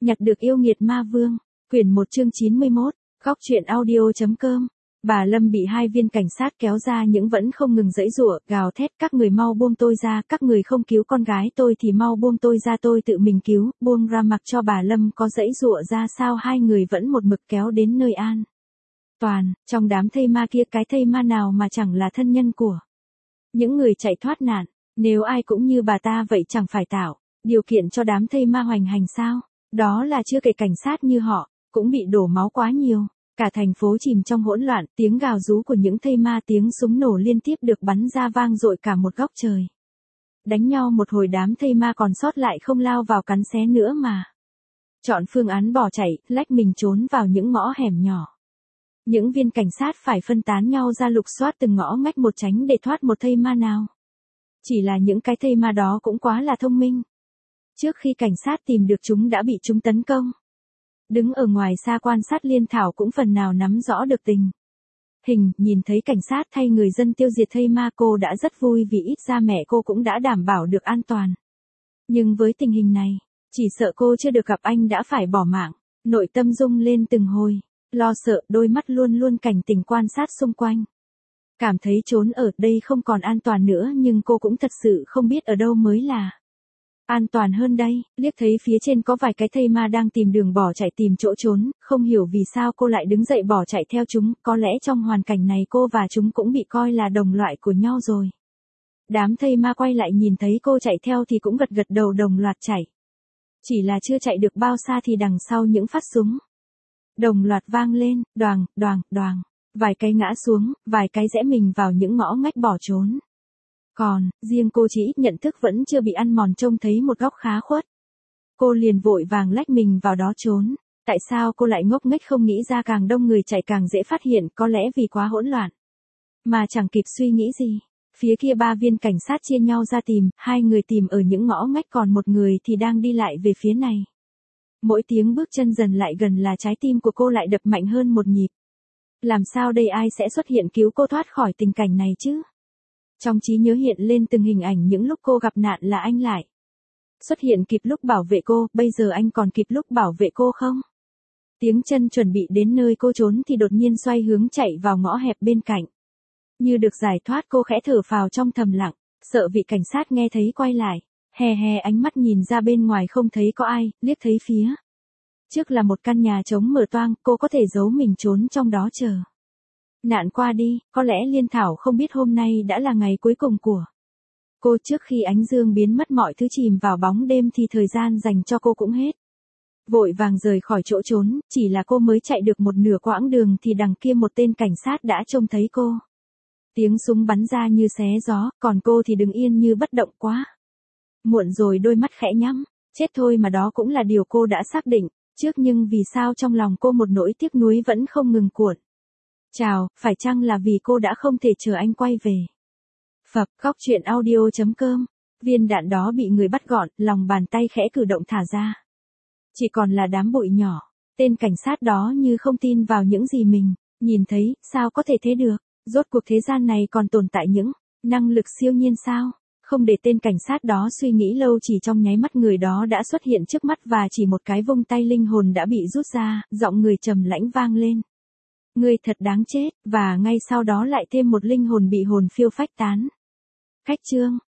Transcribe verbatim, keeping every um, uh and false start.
Nhặt được yêu nghiệt ma vương, quyển một chương chín mươi mốt, góc truyện audio.com. Bà Lâm bị hai viên cảnh sát kéo ra nhưng vẫn không ngừng giãy giụa, gào thét, các người mau buông tôi ra, các người không cứu con gái tôi thì mau buông tôi ra, tôi tự mình cứu, buông ra, mặc cho bà Lâm có giãy giụa ra sao hai người vẫn một mực kéo đến nơi an toàn. Trong đám thây ma kia, cái thây ma nào mà chẳng là thân nhân của những người chạy thoát nạn, nếu ai cũng như bà ta vậy chẳng phải tạo điều kiện cho đám thây ma hoành hành sao? Đó là chưa kể cảnh sát như họ cũng bị đổ máu quá nhiều. Cả thành phố chìm trong hỗn loạn, tiếng gào rú của những thây ma, tiếng súng nổ liên tiếp được bắn ra vang dội cả một góc trời. Đánh nhau một hồi, đám thây ma còn sót lại không lao vào cắn xé nữa mà chọn phương án bỏ chạy, lách mình trốn vào những ngõ hẻm nhỏ. Những viên cảnh sát phải phân tán nhau ra lục soát từng ngõ ngách một, tránh để thoát một thây ma nào. Chỉ là những cái thây ma đó cũng quá là thông minh. Trước khi cảnh sát tìm được chúng đã bị chúng tấn công. Đứng ở ngoài xa quan sát, Liên Thảo cũng phần nào nắm rõ được tình hình, nhìn thấy cảnh sát thay người dân tiêu diệt thây ma, cô đã rất vui vì ít ra mẹ cô cũng đã đảm bảo được an toàn. Nhưng với tình hình này, chỉ sợ cô chưa được gặp anh đã phải bỏ mạng, nội tâm rung lên từng hồi, lo sợ, đôi mắt luôn luôn cảnh tỉnh quan sát xung quanh. Cảm thấy trốn ở đây không còn an toàn nữa, nhưng cô cũng thật sự không biết ở đâu mới là an toàn hơn đây. Liếc thấy phía trên có vài cái thây ma đang tìm đường bỏ chạy, tìm chỗ trốn, không hiểu vì sao cô lại đứng dậy bỏ chạy theo chúng, có lẽ trong hoàn cảnh này cô và chúng cũng bị coi là đồng loại của nhau rồi. Đám thây ma quay lại nhìn thấy cô chạy theo thì cũng gật gật đầu, đồng loạt chạy. Chỉ là chưa chạy được bao xa thì đằng sau những phát súng đồng loạt vang lên, đoàng, đoàng, đoàng, vài cái ngã xuống, vài cái rẽ mình vào những ngõ ngách bỏ trốn. Còn, riêng cô chỉ ít nhận thức vẫn chưa bị ăn mòn, trông thấy một góc khá khuất. Cô liền vội vàng lách mình vào đó trốn. Tại sao cô lại ngốc nghếch không nghĩ ra, càng đông người chạy càng dễ phát hiện, có lẽ vì quá hỗn loạn. Mà chẳng kịp suy nghĩ gì. Phía kia ba viên cảnh sát chia nhau ra tìm, hai người tìm ở những ngõ ngách, còn một người thì đang đi lại về phía này. Mỗi tiếng bước chân dần lại gần là trái tim của cô lại đập mạnh hơn một nhịp. Làm sao đây, ai sẽ xuất hiện cứu cô thoát khỏi tình cảnh này chứ? Trong trí nhớ hiện lên từng hình ảnh những lúc cô gặp nạn là anh lại xuất hiện kịp lúc bảo vệ cô, bây giờ anh còn kịp lúc bảo vệ cô không? Tiếng chân chuẩn bị đến nơi cô trốn thì đột nhiên xoay hướng chạy vào ngõ hẹp bên cạnh. Như được giải thoát, cô khẽ thở phào trong thầm lặng, sợ vị cảnh sát nghe thấy quay lại. Hè hè ánh mắt nhìn ra bên ngoài không thấy có ai, liếc thấy phía trước là một căn nhà trống mở toang, cô có thể giấu mình trốn trong đó chờ nạn qua đi. Có lẽ Liên Thảo không biết hôm nay đã là ngày cuối cùng của cô, trước khi ánh dương biến mất, mọi thứ chìm vào bóng đêm thì thời gian dành cho cô cũng hết. Vội vàng rời khỏi chỗ trốn, chỉ là cô mới chạy được một nửa quãng đường thì đằng kia một tên cảnh sát đã trông thấy cô. Tiếng súng bắn ra như xé gió, còn cô thì đứng yên như bất động. Quá muộn rồi, đôi mắt khẽ nhắm, chết thôi mà, đó cũng là điều cô đã xác định trước, nhưng vì sao trong lòng cô một nỗi tiếc nuối vẫn không ngừng cuộn trào, phải chăng là vì cô đã không thể chờ anh quay về? Phập, góc truyện audio.com. Viên đạn đó bị người bắt gọn, lòng bàn tay khẽ cử động thả ra. Chỉ còn là đám bụi nhỏ. Tên cảnh sát đó như không tin vào những gì mình nhìn thấy, sao có thể thế được? Rốt cuộc thế gian này còn tồn tại những năng lực siêu nhiên sao? Không để tên cảnh sát đó suy nghĩ lâu, chỉ trong nháy mắt người đó đã xuất hiện trước mắt và chỉ một cái vung tay linh hồn đã bị rút ra, giọng người trầm lãnh vang lên. Ngươi thật đáng chết, và ngay sau đó lại thêm một linh hồn bị hồn phiêu phách tán. Khách chương,